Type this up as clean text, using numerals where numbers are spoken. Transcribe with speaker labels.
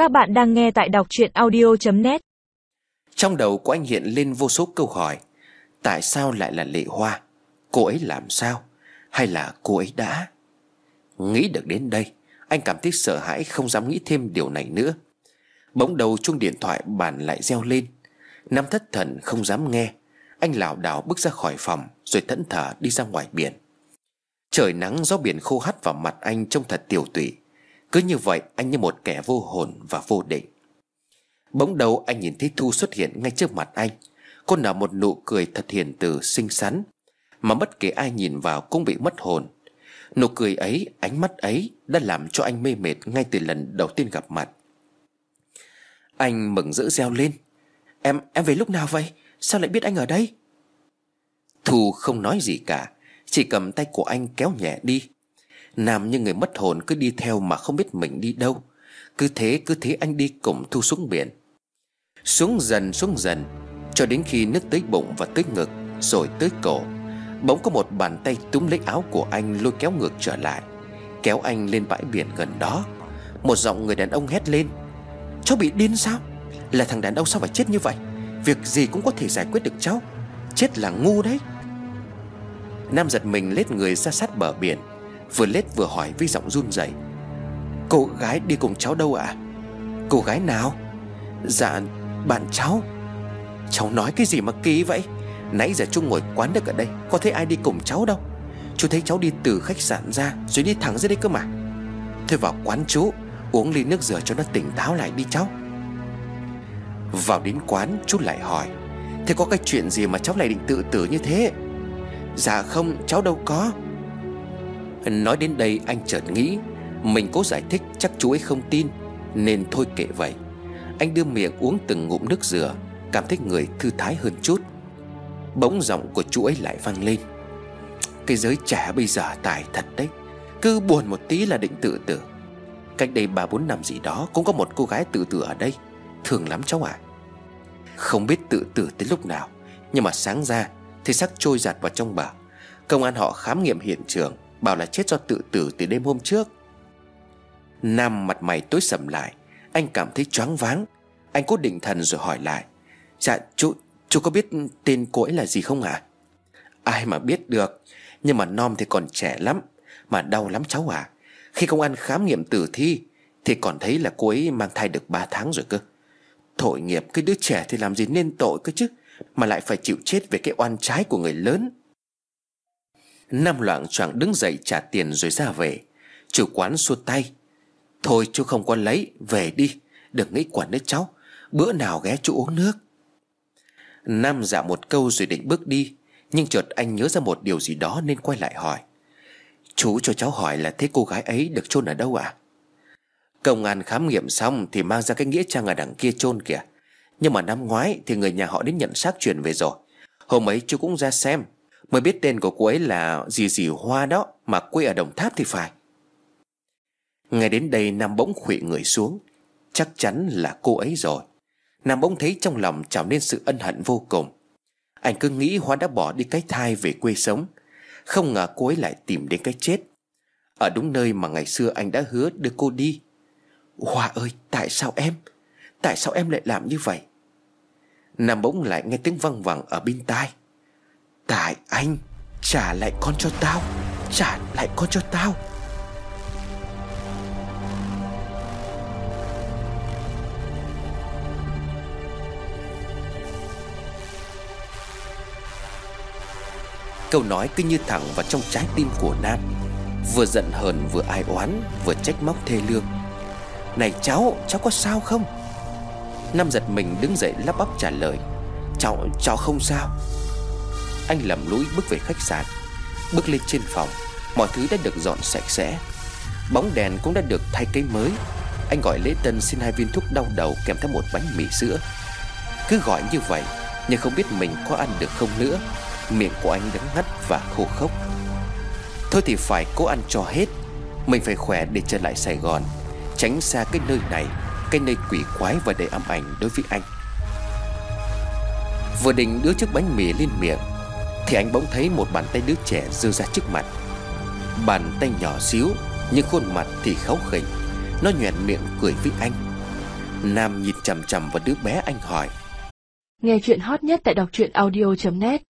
Speaker 1: Các bạn đang nghe tại đọc truyện audio.net.
Speaker 2: Trong đầu của anh hiện lên vô số câu hỏi. Tại sao lại là Lệ Hoa? Cô ấy làm sao? Hay là cô ấy đã? Nghĩ được đến đây, anh cảm thấy sợ hãi, không dám nghĩ thêm điều này nữa. Bỗng đầu chuông điện thoại bàn lại reo lên. Nam thất thần không dám nghe, anh lảo đảo bước ra khỏi phòng, rồi thẫn thờ đi ra ngoài biển. Trời nắng, gió biển khô hắt vào mặt anh trông thật tiều tụy. Cứ như vậy anh như một kẻ vô hồn và vô định. Bỗng đầu anh nhìn thấy Thu xuất hiện ngay trước mặt anh. Cô nở một nụ cười thật hiền từ xinh xắn, mà bất kể ai nhìn vào cũng bị mất hồn. Nụ cười ấy, ánh mắt ấy đã làm cho anh mê mệt ngay từ lần đầu tiên gặp mặt. Anh mừng rỡ reo lên: Em về lúc nào vậy? Sao lại biết anh ở đây? Thu không nói gì cả, chỉ cầm tay của anh kéo nhẹ đi. Nam như người mất hồn cứ đi theo mà không biết mình đi đâu. Cứ thế anh đi cùng Thu xuống biển. Xuống dần cho đến khi nước tới bụng và tới ngực, rồi tới cổ. Bỗng có một bàn tay túm lấy áo của anh, lôi kéo ngược trở lại, kéo anh lên bãi biển gần đó. Một giọng người đàn ông hét lên: Cháu bị điên sao? Là thằng đàn ông sao phải chết như vậy? Việc gì cũng có thể giải quyết được cháu. Chết là ngu đấy. Nam giật mình lết người ra sát bờ biển, vừa lết vừa hỏi với giọng run rẩy: Cô gái đi cùng cháu đâu ạ? Cô gái nào? Dạ bạn cháu. Cháu nói cái gì mà kỳ vậy? Nãy giờ chú ngồi quán được ở đây, có thấy ai đi cùng cháu đâu. Chú thấy cháu đi từ khách sạn ra rồi đi thẳng ra đây cơ mà. Thôi vào quán chú uống ly nước dừa cho nó tỉnh táo lại đi cháu. Vào đến quán, chú lại hỏi: Thế có cái chuyện gì mà cháu lại định tự tử như thế? Dạ không, cháu đâu có. Nói đến đây anh chợt nghĩ mình cố giải thích chắc chú ấy không tin, nên thôi kệ vậy. Anh đưa miệng uống từng ngụm nước dừa, cảm thấy người thư thái hơn chút. Bỗng giọng của chú ấy lại vang lên: Cái giới trẻ bây giờ tài thật đấy, cứ buồn một tí là định tự tử. Cách đây 3-4 năm gì đó cũng có một cô gái tự tử ở đây, thương lắm cháu ạ. Không biết tự tử tới lúc nào, nhưng mà sáng ra thì xác trôi giạt vào trong bờ. Công an họ khám nghiệm hiện trường, bảo là chết do tự tử từ đêm hôm trước. Nam mặt mày tối sầm lại, anh cảm thấy choáng váng. Anh cố định thần rồi hỏi lại: Dạ chú có biết tên cô ấy là gì không ạ? Ai mà biết được, nhưng mà Nom thì còn trẻ lắm, mà đau lắm cháu ạ. Khi công an khám nghiệm tử thi thì còn thấy là cô ấy mang thai được 3 tháng rồi cơ. Tội nghiệp, cái đứa trẻ thì làm gì nên tội cơ chứ, mà lại phải chịu chết về cái oan trái của người lớn. Nam loạng choạng đứng dậy trả tiền rồi ra về. Chủ quán xua tay: Thôi chú không có lấy, về đi, đừng nghĩ quẩn nữa cháu, bữa nào ghé chú uống nước. Nam dạ một câu rồi định bước đi, nhưng chợt anh nhớ ra một điều gì đó nên quay lại hỏi: Chú cho cháu hỏi là thế cô gái ấy được chôn ở đâu ạ? Công an khám nghiệm xong thì mang ra cái nghĩa trang ở đằng kia chôn kìa. Nhưng mà năm ngoái thì người nhà họ đến nhận xác chuyển về rồi. Hôm ấy chú cũng ra xem, mới biết tên của cô ấy là gì Hoa đó, mà quê ở Đồng Tháp thì phải. Ngay đến đây Nam bỗng khuỵu người xuống. Chắc chắn là cô ấy rồi. Nam bỗng thấy trong lòng trào lên sự ân hận vô cùng. Anh cứ nghĩ Hoa đã bỏ đi cái thai về quê sống, không ngờ cô ấy lại tìm đến cái chết, ở đúng nơi mà ngày xưa anh đã hứa đưa cô đi. Hoa ơi, tại sao em lại làm như vậy? Nam bỗng lại nghe tiếng văng vẳng ở bên tai: Tại anh, trả lại con cho tao, trả lại con cho tao. Câu nói cứ như thẳng vào trong trái tim của Nam. Vừa giận hờn, vừa ai oán, vừa trách móc thê lương. Này cháu có sao không? Nam giật mình đứng dậy lắp bắp trả lời: Cháu không sao. Anh lầm lũi bước về khách sạn. Bước lên trên phòng, mọi thứ đã được dọn sạch sẽ, bóng đèn cũng đã được thay cây mới. Anh gọi lễ tân xin 2 viên thuốc đau đầu kèm theo một bánh mì sữa. Cứ gọi như vậy nhưng không biết mình có ăn được không nữa. Miệng của anh đắng ngắt và khô khốc. Thôi thì phải cố ăn cho hết. Mình phải khỏe để trở lại Sài Gòn, tránh xa cái nơi này, cái nơi quỷ quái và đầy ám ảnh đối với anh. Vừa định đưa chiếc bánh mì lên miệng thì anh bỗng thấy một bàn tay đứa trẻ giơ ra trước mặt. Bàn tay nhỏ xíu nhưng khuôn mặt thì kháu khỉnh. Nó nhoẻn miệng cười với anh: Nam nhìn chằm chằm vào đứa bé, anh hỏi.
Speaker 3: Nghe chuyện hot nhất tại đọc truyện audio.net.